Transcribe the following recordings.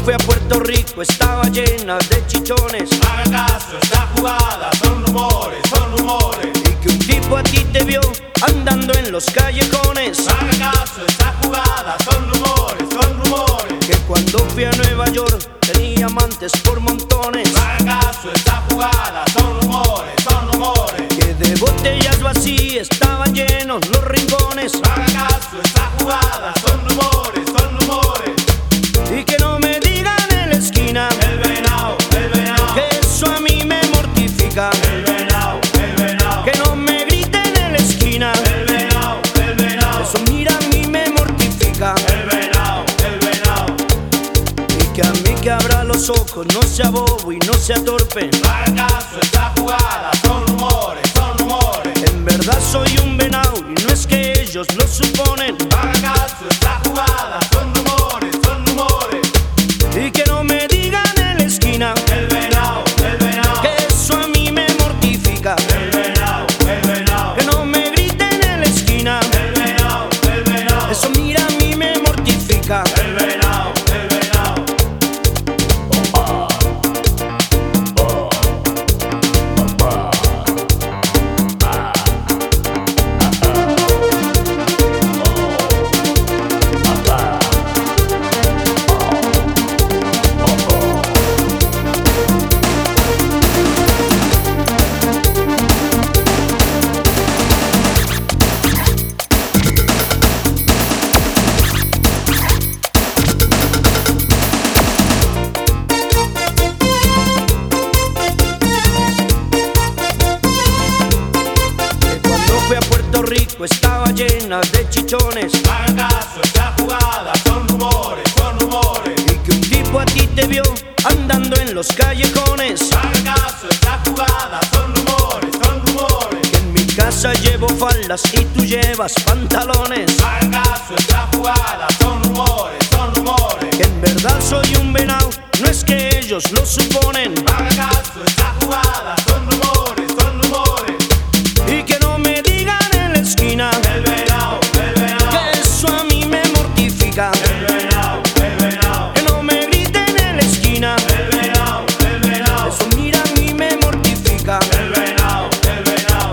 fui a Puerto Rico estaba llena de chichones. Haga caso, esta jugada son rumores, son rumores. Y que un tipo a ti te vio andando en los callejones. Haga caso, esta jugada son rumores, son rumores. Que cuando fui a Nueva York tenía amantes por montones. Haga caso, esta jugada son rumores, son rumores. Que de botellas vacías estaban llenos los rincones. Haga caso, esta jugada son rumores, son rumores. Y que no me digan en la esquina El venao, que eso a mí me mortifica. el venao, el venao. Que no me griten en la esquina, El venao, el venao. eso mira a mí me mortifica. El venao, el venao. Y que a mí que abra los ojos, no sea bobo y no sea torpe. Haga caso, esta jugada son rumores, son rumores. En verdad soy un venao y no es que ellos lo suponen. Haga caso, esta jugada son rumores, son rumores. Y que no me digan en la esquina El venao, que eso a mí me mortifica. el venao, el venao. Que no me griten en la esquina, El venao, el venao. eso mira a mí me mortifica. El venao, el venao. Que cuando fui a Puerto Rico estaba llena de chichones. Haga caso, esta jugada son rumores, son rumores. Y que un tipo a ti te vio andando en los callejones. Haga caso, esta jugada son rumores, son rumores. Que en mi casa llevo faldas y tú llevas pantalones. Haga caso, esta jugada son rumores, son rumores. Que en verdad soy un venao, no es que ellos lo suponen. Haga caso, esta jugada son rumores, son rumores. Y que no me digan en la esquina El venao, el venao. que eso a mí me mortifica. El venao, el venao. Que no me griten en la esquina, El venao, el venao. eso mira a mí me mortifica. El venao, el venao.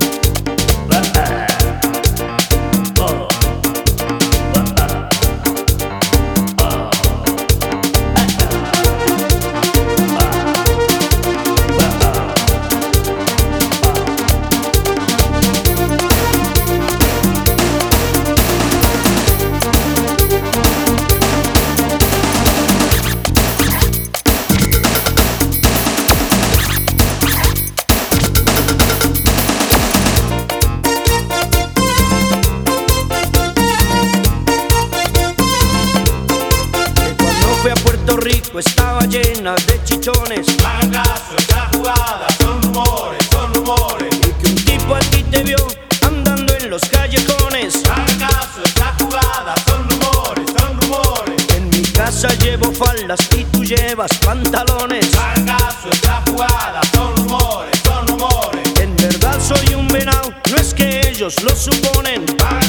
Que cuando fui a Puerto Rico estaba llena de chichones. Haga caso, esta jugada son rumores, son rumores. Y que un tipo a ti te vio andando en los callejones. Haga caso, esta jugada son rumores, son rumores. En mi casa llevo faldas y tú llevas pantalones. Haga caso, esta jugada son rumores, son rumores. En verdad soy un venao, no es que ellos lo suponen. Haga